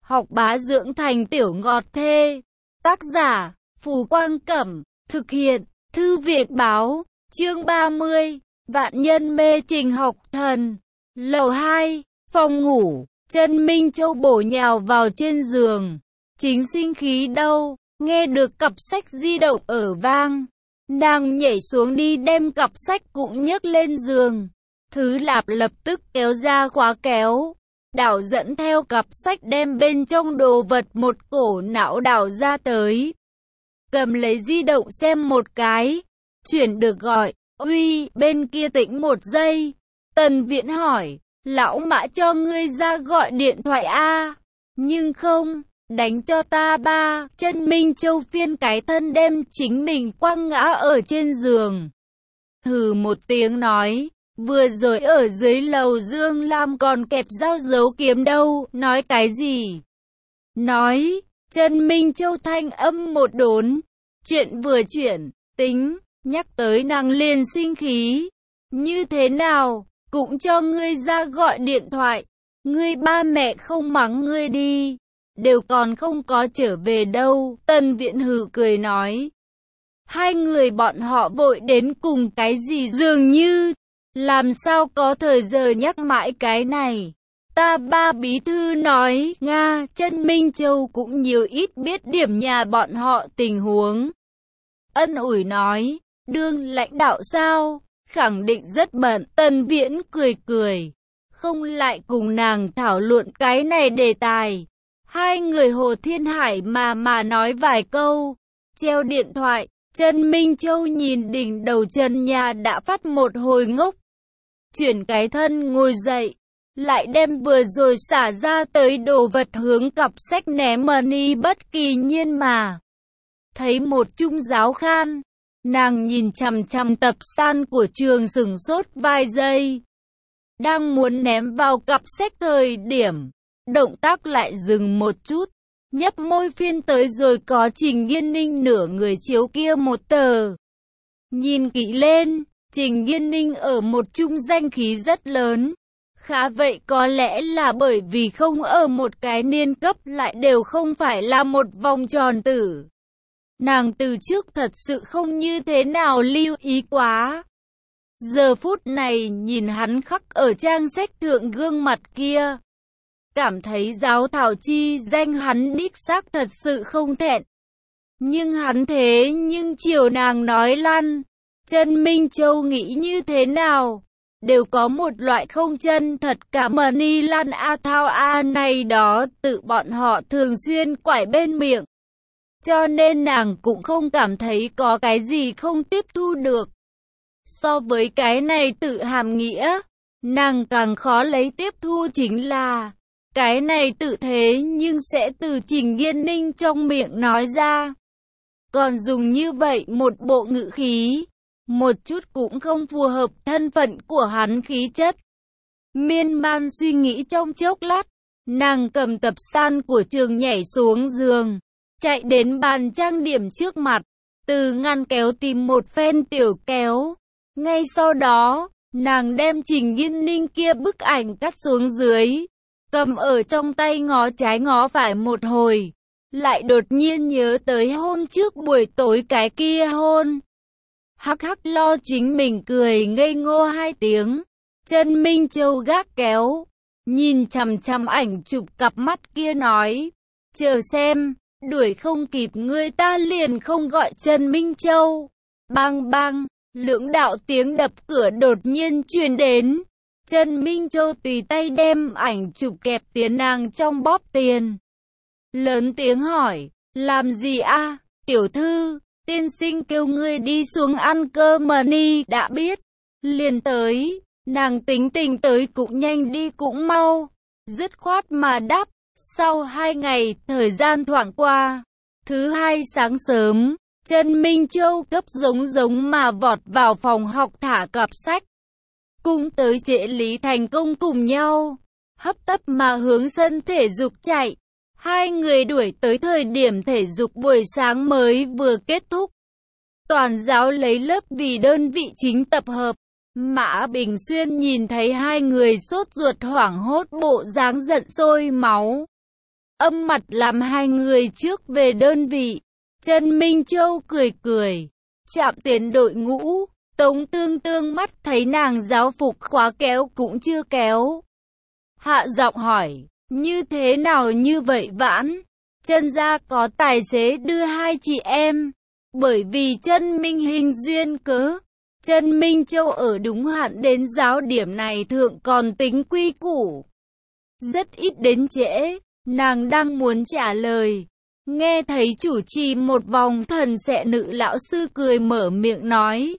học bá dưỡng thành tiểu ngọt thê. Tác giả, Phù Quang Cẩm, thực hiện, Thư viện Báo, chương 30, vạn nhân mê trình học thần. Lầu 2, phòng ngủ, Chân Minh Châu bổ nhào vào trên giường. Chính sinh khí đâu, nghe được cặp sách di động ở vang. Nàng nhảy xuống đi đem cặp sách cũng nhấc lên giường. Thứ Lạp lập tức kéo ra khóa kéo. Đảo dẫn theo cặp sách đem bên trong đồ vật một cổ não đảo ra tới. Cầm lấy di động xem một cái. Chuyển được gọi, uy, bên kia tĩnh một giây. Tần Viễn hỏi, lão Mã cho ngươi ra gọi điện thoại a? Nhưng không, đánh cho ta ba. Chân Minh Châu phiên cái thân đem chính mình quăng ngã ở trên giường. Hừ một tiếng nói, vừa rồi ở dưới lầu Dương Lam còn kẹp dao giấu kiếm đâu, nói cái gì? Nói, Chân Minh Châu thanh âm một đốn, chuyện vừa chuyển, tính, nhắc tới nàng liền sinh khí. Như thế nào, cũng cho ngươi ra gọi điện thoại, ngươi ba mẹ không mắng ngươi đi, đều còn không có trở về đâu. Tần Viễn hừ cười nói, hai người bọn họ vội đến cùng cái gì dường như, làm sao có thời giờ nhắc mãi cái này. Ta ba bí thư nói, Nga, Chân Minh Châu cũng nhiều ít biết điểm nhà bọn họ tình huống. Ân ủi nói, đương lãnh đạo sao, khẳng định rất bận. Tần Viễn cười cười, không lại cùng nàng thảo luận cái này đề tài. Hai người Hồ Thiên Hải mà nói vài câu, treo điện thoại. Chân Minh Châu nhìn đỉnh đầu trần nhà đã phát một hồi ngốc. Chuyển cái thân ngồi dậy, lại đem vừa rồi xả ra tới đồ vật hướng cặp sách ném đi bất kỳ nhiên mà. Thấy một trung giáo khan, nàng nhìn chằm chằm tập san của trường sửng sốt vài giây. Đang muốn ném vào cặp sách thời điểm, động tác lại dừng một chút, nhấp môi phiên tới rồi có Trình Nghiên Ninh nửa người chiếu kia một tờ. Nhìn kỹ lên, Trình Nghiên Ninh ở một trung danh khí rất lớn. Khá vậy có lẽ là bởi vì không ở một cái niên cấp lại đều không phải là một vòng tròn tử. Nàng từ trước thật sự không như thế nào lưu ý quá. Giờ phút này nhìn hắn khắc ở trang sách thượng gương mặt kia, cảm thấy giáo thảo chi danh hắn đích xác thật sự không thẹn. Nhưng hắn thế nhưng chiều nàng nói lăn. Chân Minh Châu nghĩ như thế nào, đều có một loại không chân thật cả ni lăn a thao a này đó tự bọn họ thường xuyên quải bên miệng. Cho nên nàng cũng không cảm thấy có cái gì không tiếp thu được. So với cái này tự hàm nghĩa, nàng càng khó lấy tiếp thu chính là cái này tự thế nhưng sẽ từ Trình Nghiên Ninh trong miệng nói ra. Còn dùng như vậy một bộ ngữ khí, một chút cũng không phù hợp thân phận của hắn khí chất. Miên man suy nghĩ trong chốc lát, nàng cầm tập san của trường nhảy xuống giường, chạy đến bàn trang điểm trước mặt, từ ngăn kéo tìm một phen tiểu kéo. Ngay sau đó, nàng đem Trình Nghiên Ninh kia bức ảnh cắt xuống dưới, cầm ở trong tay ngó trái ngó phải một hồi, lại đột nhiên nhớ tới hôm trước buổi tối cái kia hôn. Hắc hắc lo chính mình cười ngây ngô hai tiếng. Chân Minh Châu gác kéo, nhìn chằm chằm ảnh chụp cặp mắt kia nói, chờ xem, đuổi không kịp người ta liền không gọi Chân Minh Châu. Bang bang, lưỡng đạo tiếng đập cửa đột nhiên truyền đến. Chân Minh Châu tùy tay đem ảnh chụp kẹp tiền nàng trong bóp tiền. Lớn tiếng hỏi, làm gì a, tiểu thư, tiên sinh kêu ngươi đi xuống ăn cơm ni, đã biết, liền tới. Nàng tính tình tới cũng nhanh đi cũng mau, dứt khoát mà đáp. Sau 2 ngày, thời gian thoảng qua, thứ hai sáng sớm, Chân Minh Châu cấp giống mà vọt vào phòng học thả cặp sách. Cùng tới Trễ Lý Thành Công cùng nhau, hấp tấp mà hướng sân thể dục chạy. Hai người đuổi tới thời điểm thể dục buổi sáng mới vừa kết thúc. Toàn giáo lấy lớp vì đơn vị chính tập hợp. Mã Bình Xuyên nhìn thấy hai người sốt ruột hoảng hốt bộ dáng giận sôi máu. âm mặt làm hai người trước về đơn vị. Trần Minh Châu cười cười, chạm tiến đội ngũ. Tống Tương Tương mắt thấy nàng giáo phục khóa kéo cũng chưa kéo. Hạ giọng hỏi, như thế nào như vậy Vãn? Trần gia có tài xế đưa hai chị em. Bởi vì Trần Minh hình duyên cớ, Trần Minh Châu ở đúng hạn đến giáo điểm này thượng còn tính quy củ. Rất ít đến trễ, nàng đang muốn trả lời. Nghe thấy chủ trì một vòng thần sẽ nữ lão sư cười mở miệng nói.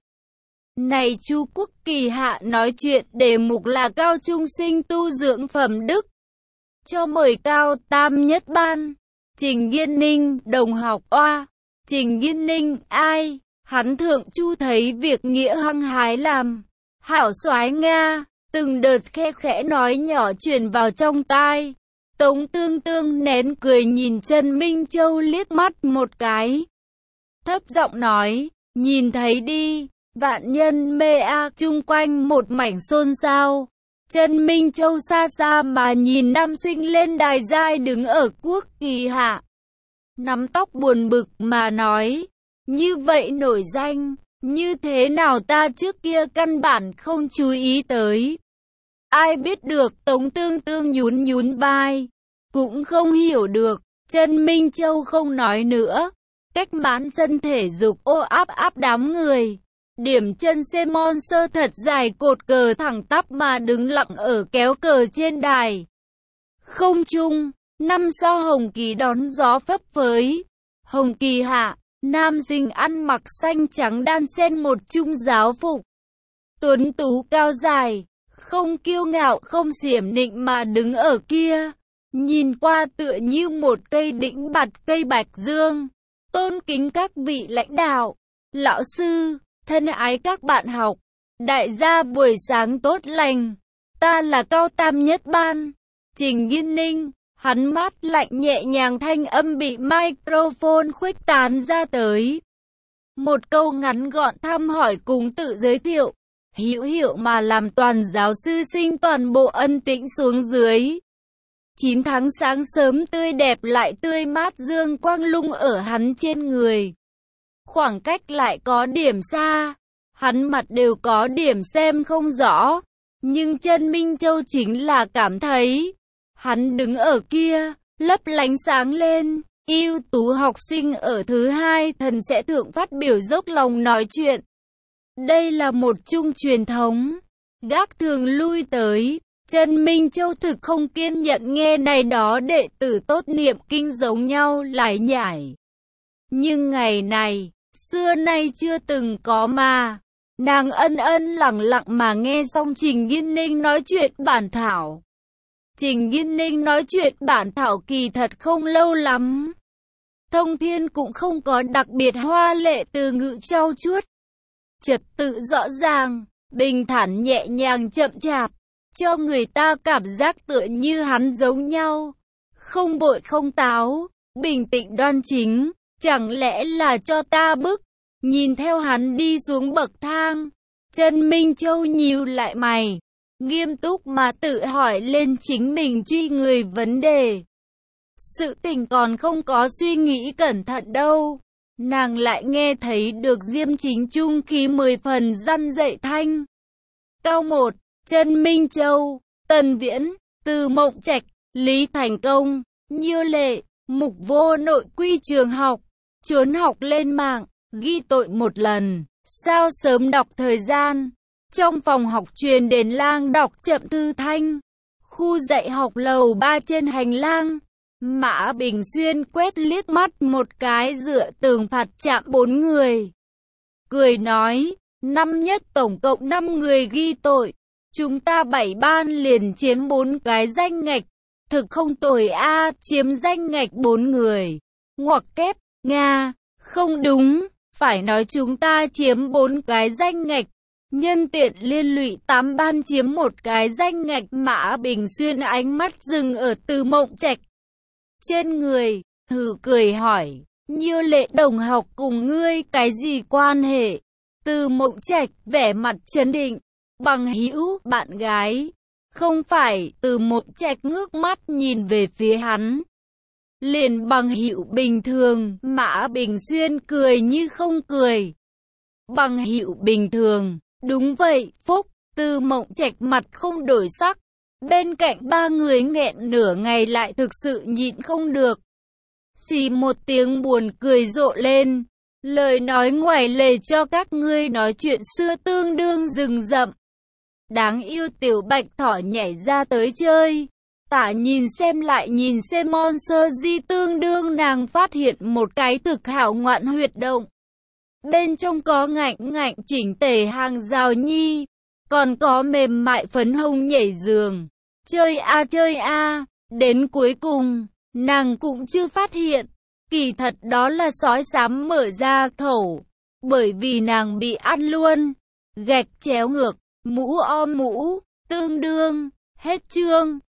Này Chu Quốc Kỳ hạ nói chuyện đề mục là cao trung sinh tu dưỡng phẩm đức. Cho mời cao tam nhất ban. Trình Nghiên Ninh, đồng học oa. Trình Nghiên Ninh, ai? Hắn thượng Chu thấy việc nghĩa hăng hái làm. Hảo soái Nga, từng đợt khe khẽ nói nhỏ truyền vào trong tai. Tống Tương Tương nén cười nhìn Trần Minh Châu liếc mắt một cái. Thấp giọng nói, nhìn thấy đi, vạn nhân mê a. Chung quanh một mảnh xôn xao. Trần Minh Châu xa xa mà nhìn nam sinh lên đài giai đứng ở Quốc Kỳ hạ. Nắm tóc buồn bực mà nói, như vậy nổi danh, như thế nào ta trước kia căn bản không chú ý tới. Ai biết được. Tống Tương Tương nhún nhún vai, cũng không hiểu được. Trần Minh Châu không nói nữa, cách mãn sân thể dục ô áp áp đám người. Điểm chân xe mon sơ thật dài cột cờ thẳng tắp mà đứng lặng ở kéo cờ trên đài. Không trung, năm sao Hồng Kỳ đón gió phấp phới. Hồng Kỳ hạ, nam sinh ăn mặc xanh trắng đan xen một chung giáo phục. Tuấn tú cao dài, không kiêu ngạo không xiểm nịnh mà đứng ở kia. Nhìn qua tựa như một cây đĩnh bạt cây bạch dương. Tôn kính các vị lãnh đạo, lão sư, thân ái các bạn học. Đại gia buổi sáng tốt lành. Ta là cao tam nhất ban. Trình Nghiên Ninh. Hắn mát lạnh nhẹ nhàng thanh âm bị microphone khuếch tán ra tới. Một câu ngắn gọn thăm hỏi cùng tự giới thiệu. Hữu hiệu mà làm toàn giáo sư sinh toàn bộ ân tĩnh xuống dưới. 9 tháng sáng sớm tươi đẹp lại tươi mát dương quang lung ở hắn trên người. Khoảng cách lại có điểm xa. Hắn mặt đều có điểm xem không rõ. Nhưng Trần Minh Châu chính là cảm thấy. Hắn đứng ở kia, lấp lánh sáng lên. Ưu tú học sinh ở thứ hai thần sẽ thượng phát biểu dốc lòng nói chuyện. Đây là một chung truyền thống. Gác thường lui tới. Trần Minh Châu thực không kiên nhẫn nghe này đó đệ tử tốt niệm kinh giống nhau lải nhải. Nhưng ngày này, xưa nay chưa từng có mà. Nàng ân ân lặng lặng mà nghe xong Trình Nghiên Ninh nói chuyện bản thảo. Trình Nghiên Ninh nói chuyện bản thảo kỳ thật không lâu lắm. Thông thiên cũng không có đặc biệt hoa lệ từ ngữ trau chuốt. Trật tự rõ ràng, bình thản nhẹ nhàng chậm chạp, cho người ta cảm giác tựa như hắn giống nhau. Không vội không táo, bình tĩnh đoan chính, chẳng lẽ là cho ta bức. Nhìn theo hắn đi xuống bậc thang, Trần Minh Châu nhíu lại mày, nghiêm túc mà tự hỏi lên chính mình truy người vấn đề. Sự tình còn không có suy nghĩ cẩn thận đâu. Nàng lại nghe thấy được Diêm Chính trung khí 10 phần răn dậy thanh. Cao 1, Trần Minh Châu, Tần Viễn, Từ Mộng Trạch, Lý Thành Công, Như Lệ, Mục Vô nội quy trường học, trốn học lên mạng, ghi tội một lần, sao sớm đọc thời gian. Trong phòng học truyền đến lang đọc chậm thư thanh. Khu dạy học lầu 3 trên hành lang. Mã Bình Xuyên quét liếc mắt một cái dựa tường phạt chạm 4 người. Cười nói, năm nhất tổng cộng 5 người ghi tội. Chúng ta 7 ban liền chiếm 4 cái danh ngạch. Thực không tồi a, chiếm danh ngạch 4 người. Ngoặc kép, Nga, không đúng, phải nói chúng ta chiếm 4 cái danh ngạch. Nhân tiện liên lụy 8 ban chiếm 1 cái danh ngạch. Mã Bình Xuyên ánh mắt dừng ở Từ Mộng Trạch trên người, hừ cười hỏi, Như Lệ đồng học cùng ngươi cái gì quan hệ? Từ Mộng Trạch vẻ mặt trấn định, bằng hữu bạn gái. Không phải. Từ Mộng Trạch ngước mắt nhìn về phía hắn. liền Bằng Hữu bình thường, Mã Bình Xuyên cười như không cười. Bằng Hữu bình thường, đúng vậy, Phúc, Tư Mộng Trạch mặt không đổi sắc. Bên cạnh ba người nghẹn nửa ngày lại thực sự nhịn không được. Xì một tiếng buồn cười rộ lên. Lời nói ngoài lề cho các ngươi nói chuyện xưa tương đương rừng rậm. Đáng yêu tiểu bạch thỏ nhảy ra tới chơi. Tả nhìn xem lại nhìn xem Monster Di tương đương nàng phát hiện một cái thực hảo ngoạn huyệt động. Bên trong có ngạnh ngạnh chỉnh tề hàng rào nhi. Còn có mềm mại phấn hồng nhảy giường. Chơi a, đến cuối cùng, nàng cũng chưa phát hiện. Kỳ thật đó là sói xám mở ra khẩu. Bởi vì nàng bị ăn luôn. Gạch chéo ngược, mũ o mũ, tương đương, hết chương.